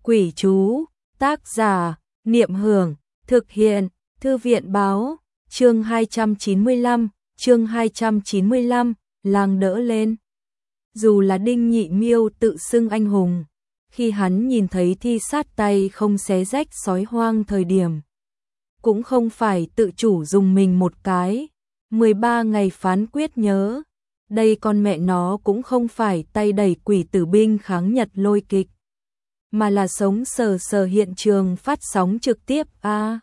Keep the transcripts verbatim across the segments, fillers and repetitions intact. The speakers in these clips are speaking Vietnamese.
Quỷ chú, tác giả, Niệm Hưởng, thực hiện, Thư viện báo, chương hai trăm chín mươi lăm, chương hai trăm chín mươi lăm, làng đỡ lên. Dù là Đinh Nhị Miêu tự xưng anh hùng, khi hắn nhìn thấy thi sát tay không xé rách sói hoang thời điểm, cũng không phải tự chủ dùng mình một cái, mười ba ngày phán quyết nhớ, đây con mẹ nó cũng không phải tay đẩy quỷ tử binh kháng Nhật lôi kịch, mà là sống sờ sờ hiện trường phát sóng trực tiếp a. À,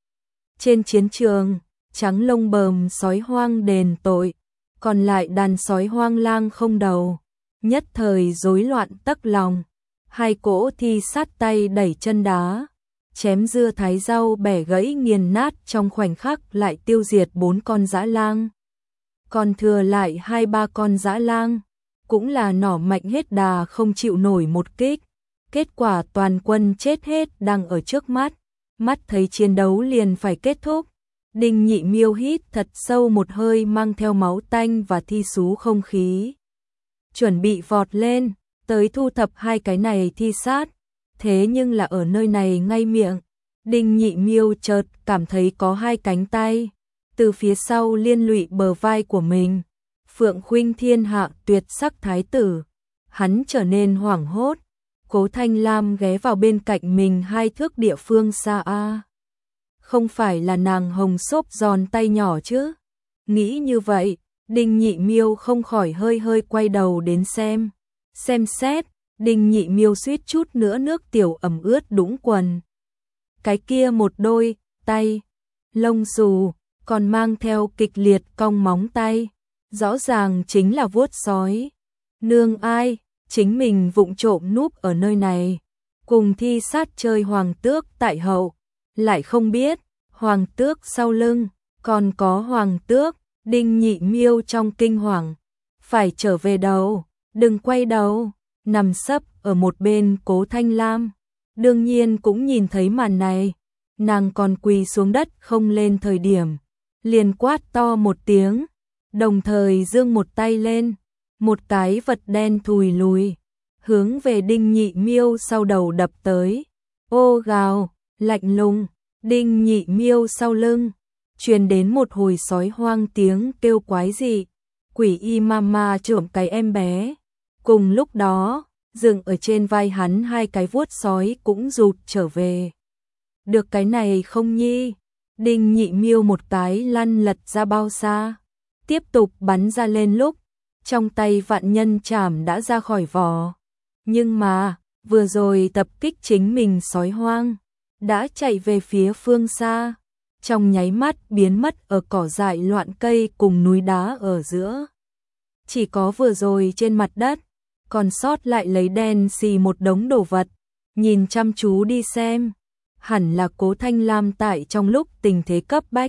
trên chiến trường, trắng lông bờm sói hoang đền tội, còn lại đàn sói hoang lang không đầu, nhất thời rối loạn tấc lòng, hai cỗ thi sát tay đẩy chân đá, chém dưa thái rau bẻ gãy nghiền nát trong khoảnh khắc lại tiêu diệt bốn con dã lang. Còn thừa lại hai ba con dã lang, cũng là nỏ mạnh hết đà không chịu nổi một kích. Kết quả toàn quân chết hết đang ở trước mắt, mắt thấy chiến đấu liền phải kết thúc. Đinh Nhị Miêu hít thật sâu một hơi mang theo máu tanh và thi xú không khí. Chuẩn bị vọt lên, tới thu thập hai cái này thi sát. Thế nhưng là ở nơi này ngay miệng, Đinh Nhị Miêu chợt cảm thấy có hai cánh tay từ phía sau liên lụy bờ vai của mình. Phượng Khuynh thiên hạ tuyệt sắc thái tử, hắn trở nên hoảng hốt. Cố Thanh Lam ghé vào bên cạnh mình hai thước địa phương xa a. Không phải là nàng hồng xốp giòn tay nhỏ chứ? Nghĩ như vậy, Đinh Nhị Miêu không khỏi hơi hơi quay đầu đến xem. Xem xét, Đinh Nhị Miêu suýt chút nữa nước tiểu ẩm ướt đũng quần. Cái kia một đôi tay lông xù, còn mang theo kịch liệt cong móng tay, rõ ràng chính là vuốt sói. Nương ai? Chính mình vụng trộm núp ở nơi này, cùng thi sát chơi hoàng tước tại hậu, lại không biết, hoàng tước sau lưng, còn có hoàng tước. Đinh Nhị Miêu trong kinh hoàng, phải trở về đầu, đừng quay đầu, nằm sấp ở một bên Cố Thanh Lam, đương nhiên cũng nhìn thấy màn này, nàng còn quỳ xuống đất không lên thời điểm, liền quát to một tiếng, đồng thời giương một tay lên. Một cái vật đen thùi lùi, hướng về Đinh Nhị Miêu sau đầu đập tới. Ô gào, lạnh lùng, Đinh Nhị Miêu sau lưng, truyền đến một hồi sói hoang tiếng kêu quái dị. Quỷ y mama trộm cái em bé. Cùng lúc đó, dựng ở trên vai hắn hai cái vuốt sói cũng rụt trở về. Được cái này không nhi? Đinh Nhị Miêu một cái lăn lật ra bao xa, tiếp tục bắn ra lên lúc trong tay vạn nhân chảm đã ra khỏi vỏ. Nhưng mà, vừa rồi tập kích chính mình sói hoang, đã chạy về phía phương xa, trong nháy mắt biến mất ở cỏ dại loạn cây cùng núi đá ở giữa. Chỉ có vừa rồi trên mặt đất, còn sót lại lấy đen xì một đống đồ vật, nhìn chăm chú đi xem, hẳn là Cố Thanh Lam tại trong lúc tình thế cấp bách,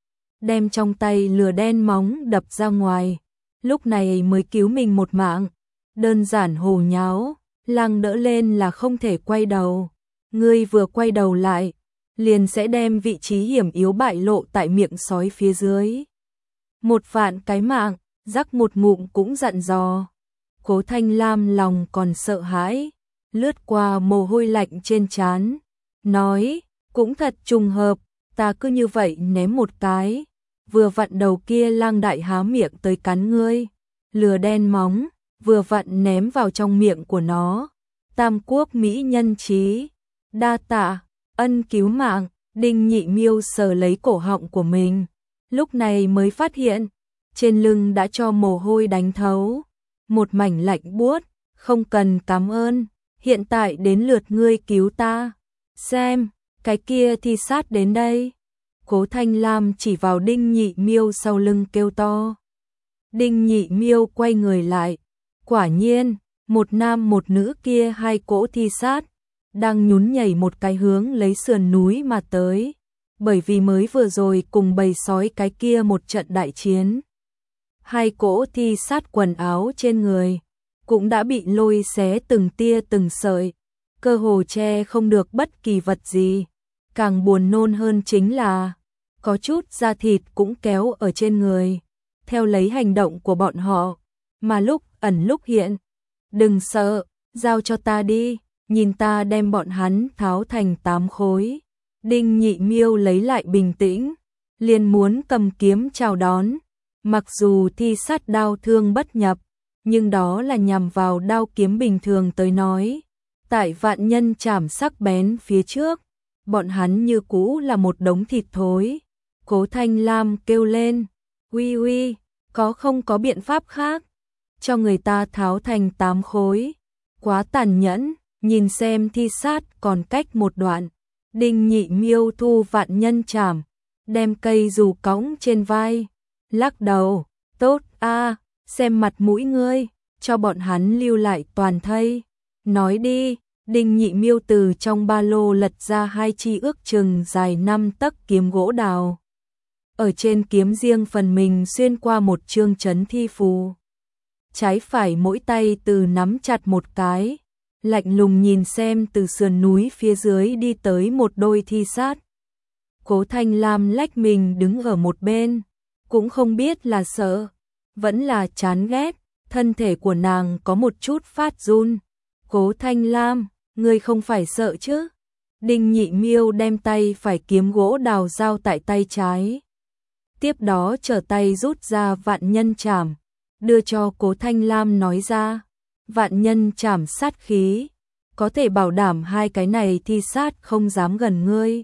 đem trong tay lửa đen móng đập ra ngoài. Lúc này mới cứu mình một mạng, đơn giản hồ nháo, lăng đỡ lên là không thể quay đầu. Ngươi vừa quay đầu lại, liền sẽ đem vị trí hiểm yếu bại lộ tại miệng sói phía dưới. Một vạn cái mạng, rắc một ngụm cũng dặn dò. Cố Thanh Lam lòng còn sợ hãi, lướt qua mồ hôi lạnh trên trán, nói, cũng thật trùng hợp, ta cứ như vậy ném một cái. Vừa vặn đầu kia lang đại há miệng tới cắn ngươi, lừa đen móng, vừa vặn ném vào trong miệng của nó. Tam quốc mỹ nhân trí, đa tạ, ân cứu mạng. Đinh Nhị Miêu sờ lấy cổ họng của mình, lúc này mới phát hiện, trên lưng đã cho mồ hôi đánh thấu, một mảnh lạnh buốt, không cần cảm ơn, hiện tại đến lượt ngươi cứu ta. Xem, cái kia thi sát đến đây. Cố Thanh Lam chỉ vào Đinh Nhị Miêu sau lưng kêu to. Đinh Nhị Miêu quay người lại, quả nhiên, một nam một nữ kia hai cỗ thi sát, đang nhún nhảy một cái hướng lấy sườn núi mà tới, bởi vì mới vừa rồi cùng bầy sói cái kia một trận đại chiến. Hai cỗ thi sát quần áo trên người, cũng đã bị lôi xé từng tia từng sợi, cơ hồ che không được bất kỳ vật gì. Càng buồn nôn hơn chính là, có chút da thịt cũng kéo ở trên người, theo lấy hành động của bọn họ, mà lúc ẩn lúc hiện. Đừng sợ, giao cho ta đi, nhìn ta đem bọn hắn tháo thành tám khối. Đinh Nhị Miêu lấy lại bình tĩnh, liền muốn cầm kiếm chào đón. Mặc dù thi sát đao thương bất nhập, nhưng đó là nhằm vào đao kiếm bình thường tới nói. Tại vạn nhân chảm sắc bén phía trước, bọn hắn như cũ là một đống thịt thối. Cố Thanh Lam kêu lên, uy uy, có không có biện pháp khác, cho người ta tháo thành tám khối. Quá tàn nhẫn, nhìn xem thi sát còn cách một đoạn. Đinh Nhị Miêu thu vạn nhân chảm, đem cây dù cõng trên vai, lắc đầu, tốt a, xem mặt mũi ngươi, cho bọn hắn lưu lại toàn thây. Nói đi. Đinh Nhị Miêu từ trong ba lô lật ra hai chi ước chừng dài năm tấc kiếm gỗ đào. Ở trên kiếm riêng phần mình xuyên qua một chương chấn thi phù. Trái phải mỗi tay từ nắm chặt một cái, lạnh lùng nhìn xem từ sườn núi phía dưới đi tới một đôi thi sát. Cố Thanh Lam lách mình đứng ở một bên, cũng không biết là sợ, vẫn là chán ghét, thân thể của nàng có một chút phát run. Cố Thanh Lam, ngươi không phải sợ chứ? Đinh Nhị Miêu đem tay phải kiếm gỗ đào giao tại tay trái. Tiếp đó trở tay rút ra vạn nhân chảm, đưa cho Cố Thanh Lam nói ra. Vạn nhân chảm sát khí, có thể bảo đảm hai cái này thi sát không dám gần ngươi.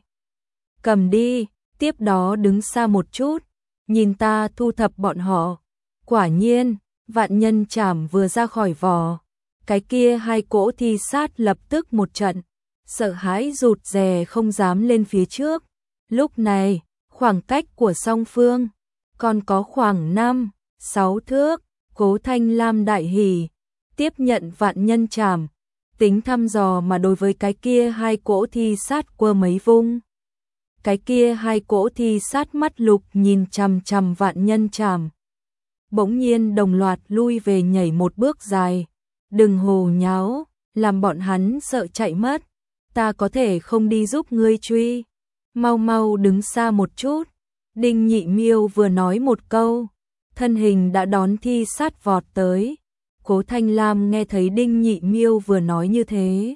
Cầm đi, tiếp đó đứng xa một chút, nhìn ta thu thập bọn họ. Quả nhiên, vạn nhân chảm vừa ra khỏi vỏ, cái kia hai cỗ thi sát lập tức một trận, sợ hãi rụt rè không dám lên phía trước. Lúc này, khoảng cách của song phương còn có khoảng năm, sáu thước. Cố Thanh Lam đại hỉ, tiếp nhận vạn nhân chảm, tính thăm dò mà đối với cái kia hai cỗ thi sát quơ mấy vung. Cái kia hai cỗ thi sát mắt lục nhìn chằm chằm vạn nhân chảm, bỗng nhiên đồng loạt lui về nhảy một bước dài. Đừng hồ nháo, làm bọn hắn sợ chạy mất. Ta có thể không đi giúp ngươi truy. Mau mau đứng xa một chút. Đinh Nhị Miêu vừa nói một câu, thân hình đã đón thi sát vọt tới. Cố Thanh Lam nghe thấy Đinh Nhị Miêu vừa nói như thế,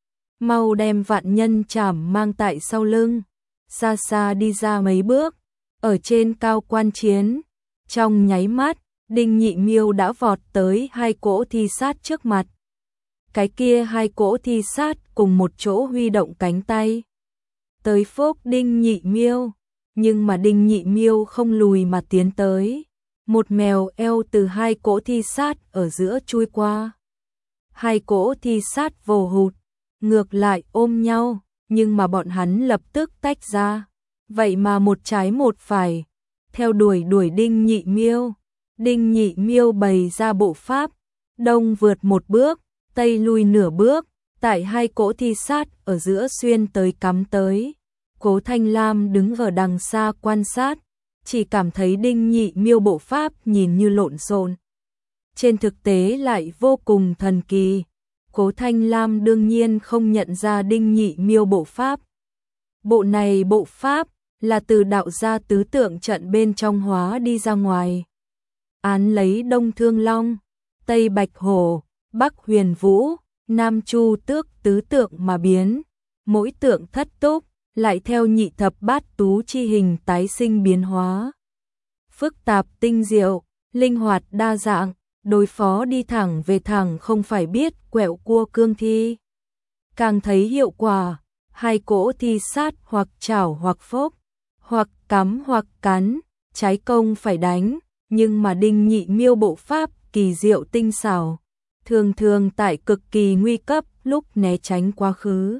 mau đem vạn nhân chảm mang tại sau lưng, xa xa đi ra mấy bước, ở trên cao quan chiến. Trong nháy mắt, Đinh Nhị Miêu đã vọt tới hai cỗ thi sát trước mặt. Cái kia hai cỗ thi sát cùng một chỗ huy động cánh tay tới phốc Đinh Nhị Miêu, nhưng mà Đinh Nhị Miêu không lùi mà tiến tới. Một mèo eo từ hai cỗ thi sát ở giữa chui qua. Hai cỗ thi sát vồ hụt, ngược lại ôm nhau, nhưng mà bọn hắn lập tức tách ra. Vậy mà một trái một phải, theo đuổi đuổi Đinh Nhị Miêu. Đinh Nhị Miêu bày ra bộ pháp, đông vượt một bước, tây lui nửa bước, tại hai cỗ thi sát ở giữa xuyên tới cắm tới. Cố Thanh Lam đứng ở đằng xa quan sát, chỉ cảm thấy Đinh Nhị Miêu bộ pháp nhìn như lộn xộn, trên thực tế lại vô cùng thần kỳ. Cố Thanh Lam đương nhiên không nhận ra Đinh Nhị Miêu bộ pháp. Bộ này bộ pháp là từ đạo gia tứ tượng trận bên trong hóa đi ra ngoài. Án lấy Đông Thương Long, Tây Bạch Hổ, Bắc Huyền Vũ, Nam Chu Tước tứ tượng mà biến. Mỗi tượng thất túc, lại theo nhị thập bát tú chi hình tái sinh biến hóa. Phức tạp tinh diệu, linh hoạt đa dạng, đối phó đi thẳng về thẳng không phải biết quẹo cua cương thi. Càng thấy hiệu quả, hai cỗ thi sát hoặc chảo hoặc phốc, hoặc cắm hoặc cắn, trái công phải đánh, nhưng mà Đinh Nhị Miêu bộ pháp kỳ diệu tinh xảo, thường thường tại cực kỳ nguy cấp lúc né tránh quá khứ.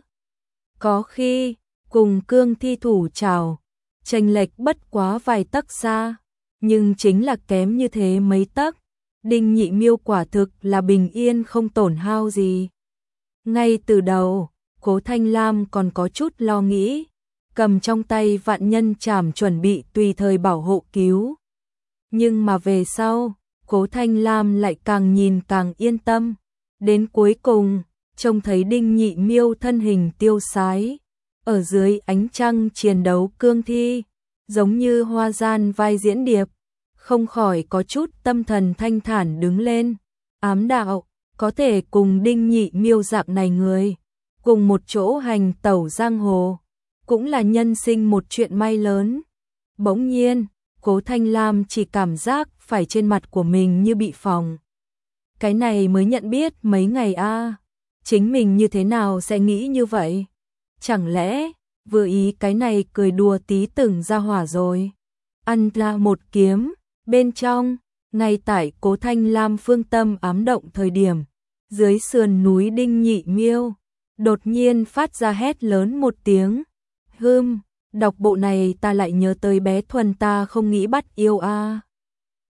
Có khi, cùng cương thi thủ chảo, chênh lệch bất quá vài tấc xa, nhưng chính là kém như thế mấy tấc, Đinh Nhị Miêu quả thực là bình yên không tổn hao gì. Ngay từ đầu, Cố Thanh Lam còn có chút lo nghĩ, cầm trong tay vạn nhân chảm chuẩn bị tùy thời bảo hộ cứu. Nhưng mà về sau, Cố Thanh Lam lại càng nhìn càng yên tâm. Đến cuối cùng, trông thấy Đinh Nhị Miêu thân hình tiêu sái, ở dưới ánh trăng chiến đấu cương thi, giống như hoa gian vai diễn điệp, không khỏi có chút tâm thần thanh thản đứng lên. Ám đạo, có thể cùng Đinh Nhị Miêu dạng này người, cùng một chỗ hành tẩu giang hồ, cũng là nhân sinh một chuyện may lớn. Bỗng nhiên, Cố Thanh Lam chỉ cảm giác phải trên mặt của mình như bị phồng. Cái này mới nhận biết mấy ngày a, à, chính mình như thế nào sẽ nghĩ như vậy? Chẳng lẽ vừa ý cái này cười đùa tí từng ra hỏa rồi? Ăn là một kiếm, bên trong, ngay tại Cố Thanh Lam phương tâm ám động thời điểm, dưới sườn núi Đinh Nhị Miêu đột nhiên phát ra hét lớn một tiếng. Hừm, đọc bộ này ta lại nhớ tới bé Thuần ta không nghĩ bắt yêu a. À.